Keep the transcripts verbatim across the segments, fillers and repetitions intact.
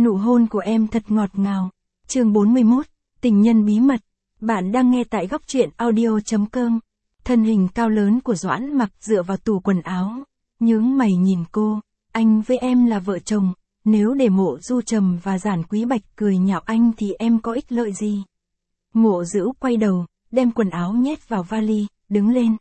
Nụ hôn của em thật ngọt ngào. Chương bốn mươi mốt, tình nhân bí mật. Bạn đang nghe tại góc truyện audio chấm com. Thân hình cao lớn của Doãn Mặc dựa vào tủ quần áo, nhướng mày nhìn cô. Anh với em là vợ chồng, nếu để Mộ Du Trầm và Giản Quý Bạch cười nhạo anh thì em có ích lợi gì? Mộ Dữu quay đầu, đem quần áo nhét vào vali, đứng lên.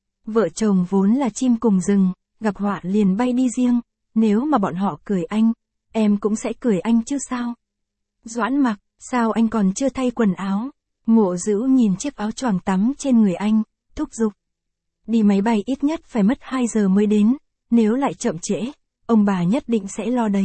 Vợ chồng vốn là chim cùng rừng, gặp họa liền bay đi riêng, nếu mà bọn họ cười anh, em cũng sẽ cười anh chứ sao? Doãn Mặc, sao anh còn chưa thay quần áo? Mộ Dữu nhìn chiếc áo choàng tắm trên người anh, thúc giục. Đi máy bay ít nhất phải mất hai giờ mới đến, nếu lại chậm trễ, ông bà nhất định sẽ lo đấy.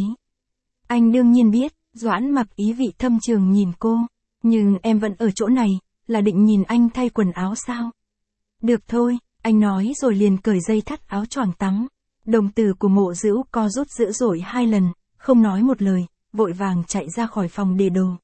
Anh đương nhiên biết, Doãn Mặc ý vị thâm trường nhìn cô, nhưng em vẫn ở chỗ này, là định nhìn anh thay quần áo sao? Được thôi, anh nói rồi liền cởi dây thắt áo choàng tắm. Đồng tử của Mộ Dữu co rút dữ dội hai lần, không nói một lời, vội vàng chạy ra khỏi phòng để đồ.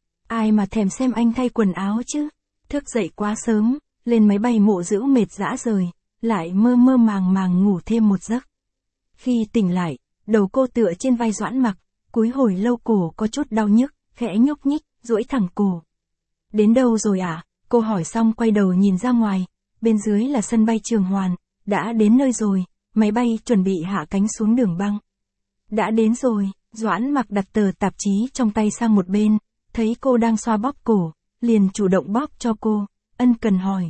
Ai mà thèm xem anh thay quần áo chứ? Thức dậy quá sớm, lên máy bay Mộ Dữu mệt rã rời, lại mơ mơ màng màng ngủ thêm một giấc. Khi tỉnh lại, đầu cô tựa trên vai Doãn Mặc, cúi hồi lâu cổ có chút đau nhức, khẽ nhúc nhích, duỗi thẳng cổ. Đến đâu rồi à? Cô hỏi xong quay đầu nhìn ra ngoài, bên dưới là sân bay Trường Hoàn, đã đến nơi rồi, máy bay chuẩn bị hạ cánh xuống đường băng. Đã đến rồi, Doãn Mặc đặt tờ tạp chí trong tay sang một bên, thấy cô đang xoa bóp cổ, liền chủ động bóp cho cô, ân cần hỏi.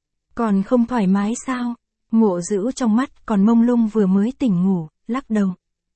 Còn không thoải mái sao? Mộ Dữu trong mắt còn mông lung vừa mới tỉnh ngủ, lắc đầu.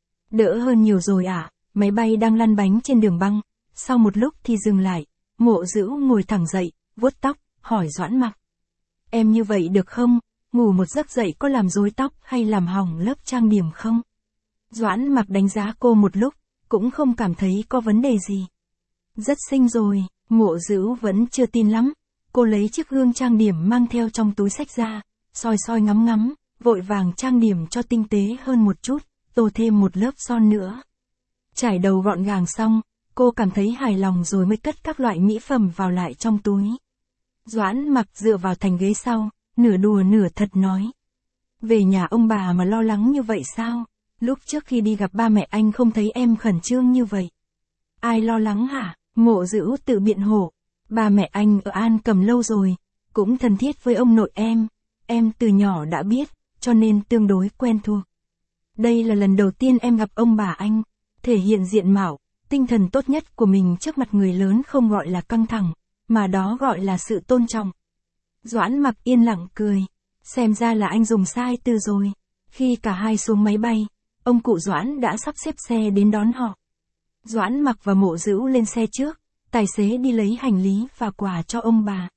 Đỡ hơn nhiều rồi à? Máy bay đang lăn bánh trên đường băng, sau một lúc thì dừng lại, Mộ Dữu ngồi thẳng dậy, vuốt tóc, hỏi Doãn Mặc. Em như vậy được không? Ngủ một giấc dậy có làm rối tóc hay làm hỏng lớp trang điểm không? Doãn Mặc đánh giá cô một lúc, cũng không cảm thấy có vấn đề gì. Rất xinh rồi, Mộ Dữu vẫn chưa tin lắm. Cô lấy chiếc gương trang điểm mang theo trong túi xách ra, soi soi ngắm ngắm, vội vàng trang điểm cho tinh tế hơn một chút, tô thêm một lớp son nữa. Trải đầu gọn gàng xong, cô cảm thấy hài lòng rồi mới cất các loại mỹ phẩm vào lại trong túi. Doãn Mặc dựa vào thành ghế sau, nửa đùa nửa thật nói. Về nhà ông bà mà lo lắng như vậy sao? Lúc trước khi đi gặp ba mẹ anh không thấy em khẩn trương như vậy. Ai lo lắng hả? Mộ Dữu tự biện hộ. Ba mẹ anh ở An Cầm lâu rồi, cũng thân thiết với ông nội em. Em từ nhỏ đã biết, cho nên tương đối quen thuộc. Đây là lần đầu tiên em gặp ông bà anh, thể hiện diện mạo, tinh thần tốt nhất của mình trước mặt người lớn không gọi là căng thẳng, mà đó gọi là sự tôn trọng. Doãn Mặc yên lặng cười, xem ra là anh dùng sai từ rồi. Khi cả hai xuống máy bay, ông cụ Doãn đã sắp xếp xe đến đón họ. Doãn Mặc và Mộ Dữu lên xe trước, tài xế đi lấy hành lý và quà cho ông bà.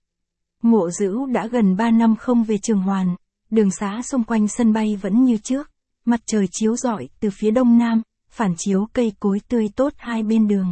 Mộ Dữu đã gần ba năm không về Trường Hoàn, đường xá xung quanh sân bay vẫn như trước, mặt trời chiếu rọi từ phía đông nam, phản chiếu cây cối tươi tốt hai bên đường.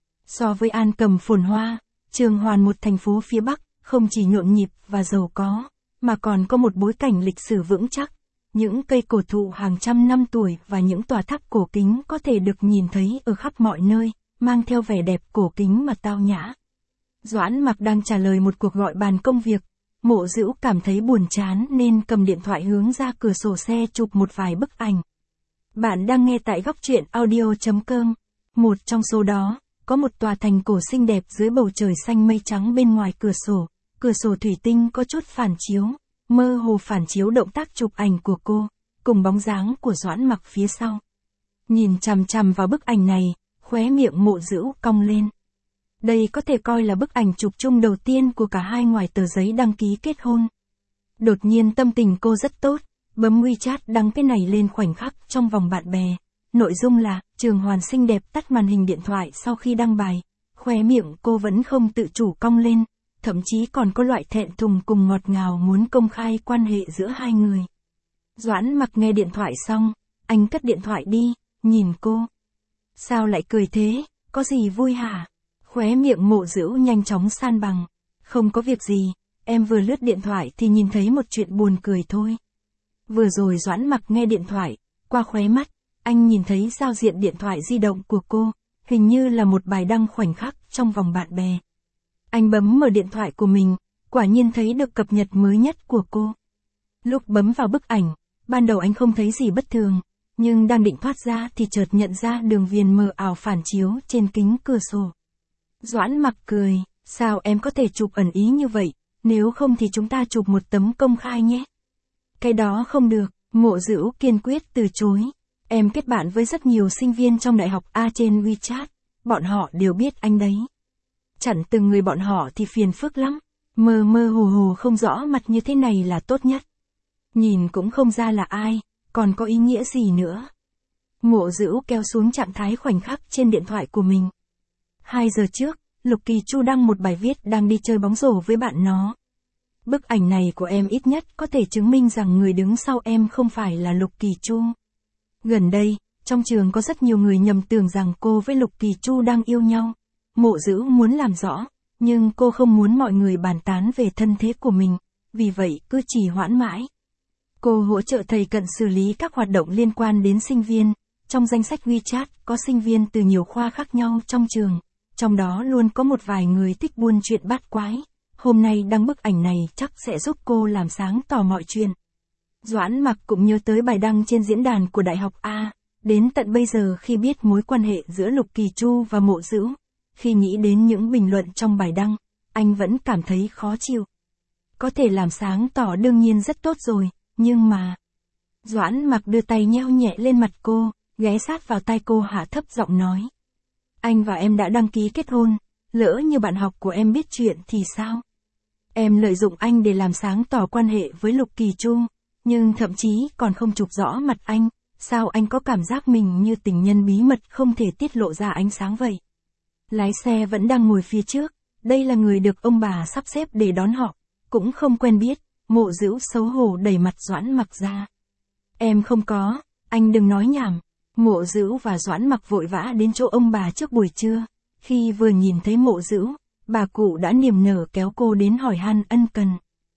So với An Cầm phồn hoa, Trường Hoàn một thành phố phía Bắc, không chỉ nhộn nhịp và giàu có, mà còn có một bối cảnh lịch sử vững chắc. Những cây cổ thụ hàng trăm năm tuổi và những tòa tháp cổ kính có thể được nhìn thấy ở khắp mọi nơi, mang theo vẻ đẹp cổ kính mà tao nhã. Doãn Mặc đang trả lời một cuộc gọi bàn công việc, Mộ Dữu cảm thấy buồn chán nên cầm điện thoại hướng ra cửa sổ xe chụp một vài bức ảnh. Bạn đang nghe tại góc truyện audio chấm com. Một trong số đó, có một tòa thành cổ xinh đẹp dưới bầu trời xanh mây trắng bên ngoài cửa sổ, cửa sổ thủy tinh có chút phản chiếu, mơ hồ phản chiếu động tác chụp ảnh của cô, cùng bóng dáng của Doãn Mặc phía sau. Nhìn chằm chằm vào bức ảnh này, khóe miệng Mộ Dữu cong lên. Đây có thể coi là bức ảnh chụp chung đầu tiên của cả hai ngoài tờ giấy đăng ký kết hôn. Đột nhiên tâm tình cô rất tốt, bấm WeChat đăng cái này lên khoảnh khắc trong vòng bạn bè. Nội dung là, Trường Hoàn xinh đẹp tắt màn hình điện thoại sau khi đăng bài. Khóe miệng cô vẫn không tự chủ cong lên, thậm chí còn có loại thẹn thùng cùng ngọt ngào muốn công khai quan hệ giữa hai người. Doãn Mặc nghe điện thoại xong, anh cất điện thoại đi, nhìn cô. Sao lại cười thế, có gì vui hả? Khóe miệng Mộ Dữu nhanh chóng san bằng. Không có việc gì, em vừa lướt điện thoại thì nhìn thấy một chuyện buồn cười thôi. Vừa rồi Doãn Mặc nghe điện thoại, qua khóe mắt, anh nhìn thấy giao diện điện thoại di động của cô, hình như là một bài đăng khoảnh khắc trong vòng bạn bè. Anh bấm mở điện thoại của mình, quả nhiên thấy được cập nhật mới nhất của cô. Lúc bấm vào bức ảnh, ban đầu anh không thấy gì bất thường, nhưng đang định thoát ra thì chợt nhận ra đường viền mờ ảo phản chiếu trên kính cửa sổ. Doãn Mặc cười, sao em có thể chụp ẩn ý như vậy, nếu không thì chúng ta chụp một tấm công khai nhé. Cái đó không được, Mộ Dữu kiên quyết từ chối. Em kết bạn với rất nhiều sinh viên trong đại học A trên WeChat, bọn họ đều biết anh đấy. Chặn từng người bọn họ thì phiền phức lắm, mơ mơ hồ hồ không rõ mặt như thế này là tốt nhất. Nhìn cũng không ra là ai, còn có ý nghĩa gì nữa. Mộ Dữu kéo xuống trạng thái khoảnh khắc trên điện thoại của mình. Hai giờ trước, Lục Kỳ Chu đăng một bài viết đang đi chơi bóng rổ với bạn nó. Bức ảnh này của em ít nhất có thể chứng minh rằng người đứng sau em không phải là Lục Kỳ Chu. Gần đây, trong trường có rất nhiều người nhầm tưởng rằng cô với Lục Kỳ Chu đang yêu nhau. Mộ Dữu muốn làm rõ, nhưng cô không muốn mọi người bàn tán về thân thế của mình, vì vậy cứ trì hoãn mãi. Cô hỗ trợ thầy Cận xử lý các hoạt động liên quan đến sinh viên. Trong danh sách WeChat có sinh viên từ nhiều khoa khác nhau trong trường, trong đó luôn có một vài người thích buôn chuyện bát quái. Hôm nay đăng bức ảnh này chắc sẽ giúp cô làm sáng tỏ mọi chuyện. Doãn Mặc cũng nhớ tới bài đăng trên diễn đàn của Đại học A, đến tận bây giờ khi biết mối quan hệ giữa Lục Kỳ Chu và Mộ Dữu. Khi nghĩ đến những bình luận trong bài đăng, anh vẫn cảm thấy khó chịu. Có thể làm sáng tỏ đương nhiên rất tốt rồi, nhưng mà... Doãn Mặc đưa tay nheo nhẹ lên mặt cô, ghé sát vào tai cô hạ thấp giọng nói. Anh và em đã đăng ký kết hôn, lỡ như bạn học của em biết chuyện thì sao? Em lợi dụng anh để làm sáng tỏ quan hệ với Lục Kỳ Chu, nhưng thậm chí còn không chụp rõ mặt anh, sao anh có cảm giác mình như tình nhân bí mật không thể tiết lộ ra ánh sáng vậy? Lái xe vẫn đang ngồi phía trước, đây là người được ông bà sắp xếp để đón họ, cũng không quen biết. Mộ Dữu xấu hổ đẩy mặt Doãn Mặc ra. Em không có, anh đừng nói nhảm. Mộ Dữu và Doãn Mặc vội vã đến chỗ ông bà trước buổi trưa. Khi vừa nhìn thấy Mộ Dữu, bà cụ đã niềm nở kéo cô đến hỏi han ân cần.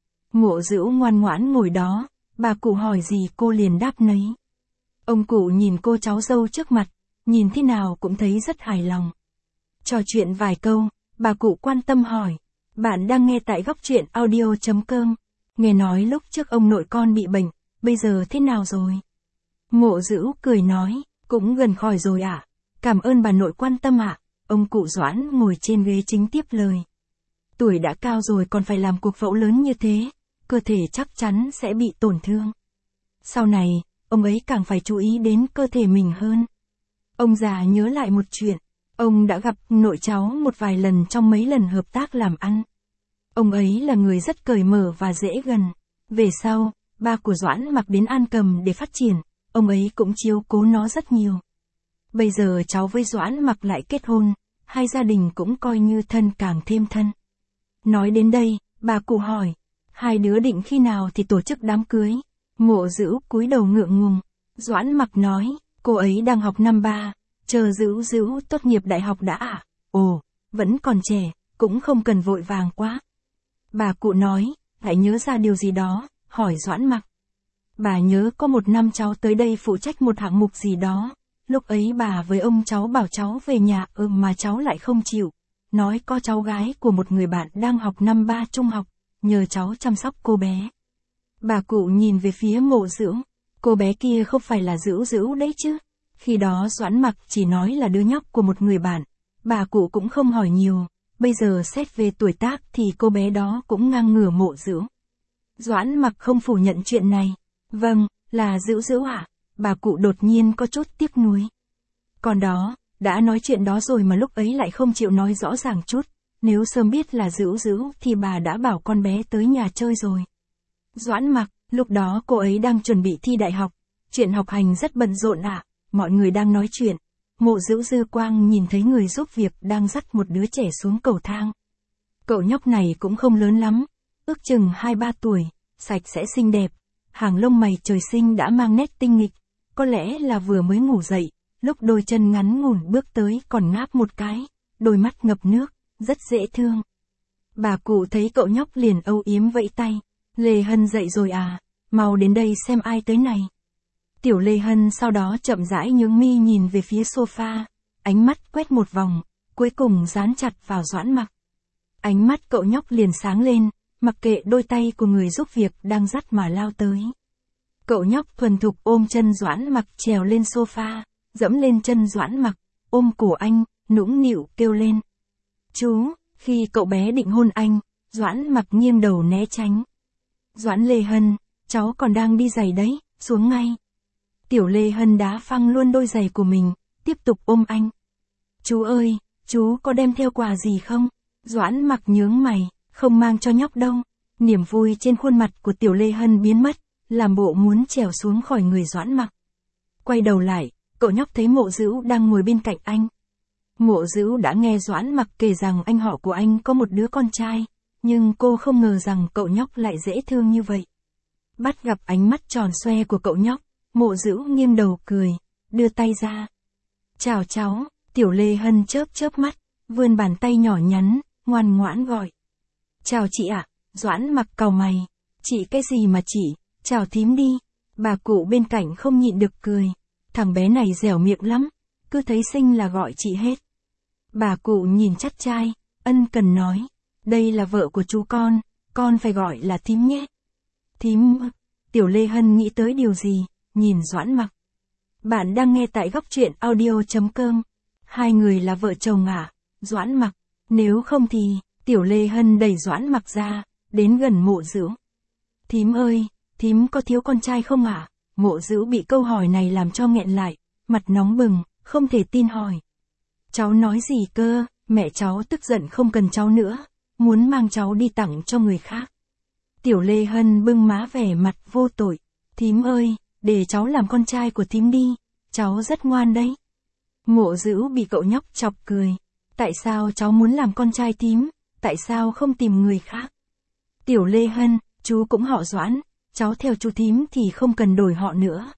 Mộ Dữu ngoan ngoãn ngồi đó, bà cụ hỏi gì cô liền đáp nấy. Ông cụ nhìn cô cháu dâu trước mặt, nhìn thế nào cũng thấy rất hài lòng. Trò chuyện vài câu, bà cụ quan tâm hỏi, bạn đang nghe tại góc truyện audio chấm com. Nghe nói lúc trước ông nội con bị bệnh, bây giờ thế nào rồi? Mộ Dữu cười nói, cũng gần khỏi rồi ạ. À? Cảm ơn bà nội quan tâm ạ. À? Ông cụ Doãn ngồi trên ghế chính tiếp lời. Tuổi đã cao rồi còn phải làm cuộc phẫu lớn như thế, cơ thể chắc chắn sẽ bị tổn thương. Sau này, ông ấy càng phải chú ý đến cơ thể mình hơn. Ông già nhớ lại một chuyện, ông đã gặp nội cháu một vài lần trong mấy lần hợp tác làm ăn. Ông ấy là người rất cởi mở và dễ gần. Về sau, ba của Doãn Mặc đến An Cầm để phát triển, ông ấy cũng chiếu cố nó rất nhiều. Bây giờ cháu với Doãn Mặc lại kết hôn, hai gia đình cũng coi như thân càng thêm thân. Nói đến đây, bà cụ hỏi, hai đứa định khi nào thì tổ chức đám cưới? Mộ Dữu cúi đầu ngượng ngùng. Doãn Mặc nói, cô ấy đang học năm ba, chờ Dữu Dữu tốt nghiệp đại học đã ạ. À? Ồ, vẫn còn trẻ, cũng không cần vội vàng quá. Bà cụ nói, lại nhớ ra điều gì đó, hỏi Doãn Mặc. Bà nhớ có một năm cháu tới đây phụ trách một hạng mục gì đó. Lúc ấy bà với ông cháu bảo cháu về nhà ơ mà cháu lại không chịu. Nói có cháu gái của một người bạn đang học năm ba trung học, nhờ cháu chăm sóc cô bé. Bà cụ nhìn về phía Mộ Dữu. Cô bé kia không phải là Dữu Dữu đấy chứ. Khi đó Doãn Mặc chỉ nói là đứa nhóc của một người bạn. Bà cụ cũng không hỏi nhiều. Bây giờ xét về tuổi tác thì cô bé đó cũng ngang ngửa Mộ Dữu. Doãn Mặc không phủ nhận chuyện này. Vâng, là Dữu Dữu ạ. À? Bà cụ đột nhiên có chút tiếc nuối. Còn đó, đã nói chuyện đó rồi mà lúc ấy lại không chịu nói rõ ràng chút. Nếu sớm biết là Dữu Dữu thì bà đã bảo con bé tới nhà chơi rồi. Doãn Mặc, lúc đó cô ấy đang chuẩn bị thi đại học. Chuyện học hành rất bận rộn ạ. À? Mọi người đang nói chuyện. Mộ Dữu dư quang nhìn thấy người giúp việc đang dắt một đứa trẻ xuống cầu thang. Cậu nhóc này cũng không lớn lắm, ước chừng hai ba tuổi, sạch sẽ xinh đẹp, hàng lông mày trời sinh đã mang nét tinh nghịch, có lẽ là vừa mới ngủ dậy, lúc đôi chân ngắn ngủn bước tới còn ngáp một cái, đôi mắt ngập nước, rất dễ thương. Bà cụ thấy cậu nhóc liền âu yếm vẫy tay, Lê Hân dậy rồi à, mau đến đây xem ai tới này. Tiểu Lê Hân sau đó chậm rãi nhướng mi nhìn về phía sofa, ánh mắt quét một vòng, cuối cùng dán chặt vào Doãn Mặc. Ánh mắt cậu nhóc liền sáng lên, mặc kệ đôi tay của người giúp việc đang dắt mà lao tới. Cậu nhóc thuần thục ôm chân Doãn Mặc trèo lên sofa, dẫm lên chân Doãn Mặc, ôm cổ anh, nũng nịu kêu lên. Chú, khi cậu bé định hôn anh, Doãn Mặc nghiêng đầu né tránh. Doãn Lê Hân, cháu còn đang đi giày đấy, xuống ngay. Tiểu Lê Hân đá phăng luôn đôi giày của mình, tiếp tục ôm anh. Chú ơi, chú có đem theo quà gì không? Doãn Mặc nhướng mày, không mang cho nhóc đâu. Niềm vui trên khuôn mặt của Tiểu Lê Hân biến mất, làm bộ muốn trèo xuống khỏi người Doãn Mặc. Quay đầu lại, cậu nhóc thấy Mộ Dữu đang ngồi bên cạnh anh. Mộ Dữu đã nghe Doãn Mặc kể rằng anh họ của anh có một đứa con trai, nhưng cô không ngờ rằng cậu nhóc lại dễ thương như vậy. Bắt gặp ánh mắt tròn xoe của cậu nhóc, Mộ Dữu nghiêng đầu cười, đưa tay ra. Chào cháu, Tiểu Lê Hân chớp chớp mắt, vươn bàn tay nhỏ nhắn, ngoan ngoãn gọi. Chào chị ạ, Doãn Mặc cau mày. Chị cái gì mà chị, chào thím đi. Bà cụ bên cạnh không nhịn được cười. Thằng bé này dẻo miệng lắm, cứ thấy xinh là gọi chị hết. Bà cụ nhìn chắt trai, ân cần nói. Đây là vợ của chú con, con phải gọi là thím nhé. Thím, Tiểu Lê Hân nghĩ tới điều gì, nhìn Doãn Mặc. Bạn đang nghe tại góc truyện audio chấm com. Hai người là vợ chồng à, Doãn Mặc. Nếu không thì, Tiểu Lê Hân đẩy Doãn Mặc ra, đến gần Mộ Dữu. Thím ơi, thím có thiếu con trai không ạ? À? Mộ Dữu bị câu hỏi này làm cho nghẹn lại, mặt nóng bừng, không thể tin hỏi. Cháu nói gì cơ, mẹ cháu tức giận không cần cháu nữa, muốn mang cháu đi tặng cho người khác. Tiểu Lê Hân bưng má vẻ mặt vô tội. Thím ơi, để cháu làm con trai của thím đi, cháu rất ngoan đấy. Mộ Dữu bị cậu nhóc chọc cười. Tại sao cháu muốn làm con trai thím, tại sao không tìm người khác? Tiểu Lê Hân, chú cũng họ Doãn, cháu theo chú thím thì không cần đổi họ nữa.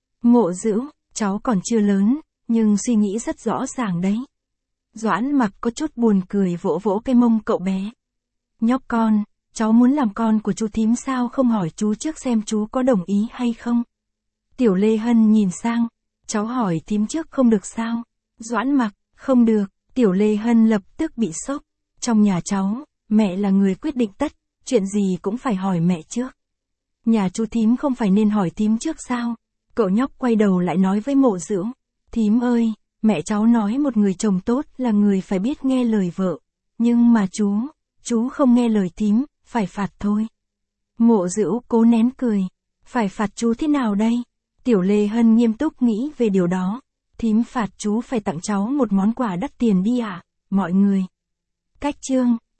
Mộ Dữu, cháu còn chưa lớn, nhưng suy nghĩ rất rõ ràng đấy. Doãn Mặc có chút buồn cười vỗ vỗ cái mông cậu bé. Nhóc con, cháu muốn làm con của chú thím sao không hỏi chú trước xem chú có đồng ý hay không? Tiểu Lê Hân nhìn sang, cháu hỏi thím trước không được sao? Doãn Mặc, không được. Tiểu Lê Hân lập tức bị sốc. Trong nhà cháu, mẹ là người quyết định tất, chuyện gì cũng phải hỏi mẹ trước. Nhà chú thím không phải nên hỏi thím trước sao? Cậu nhóc quay đầu lại nói với Mộ Dữu. Thím ơi, mẹ cháu nói một người chồng tốt là người phải biết nghe lời vợ. Nhưng mà chú, chú không nghe lời thím, phải phạt thôi. Mộ Dữu cố nén cười. Phải phạt chú thế nào đây? Tiểu Lê Hân nghiêm túc nghĩ về điều đó. Thím phạt chú phải tặng cháu một món quà đắt tiền đi ạ, à, mọi người. Cách chương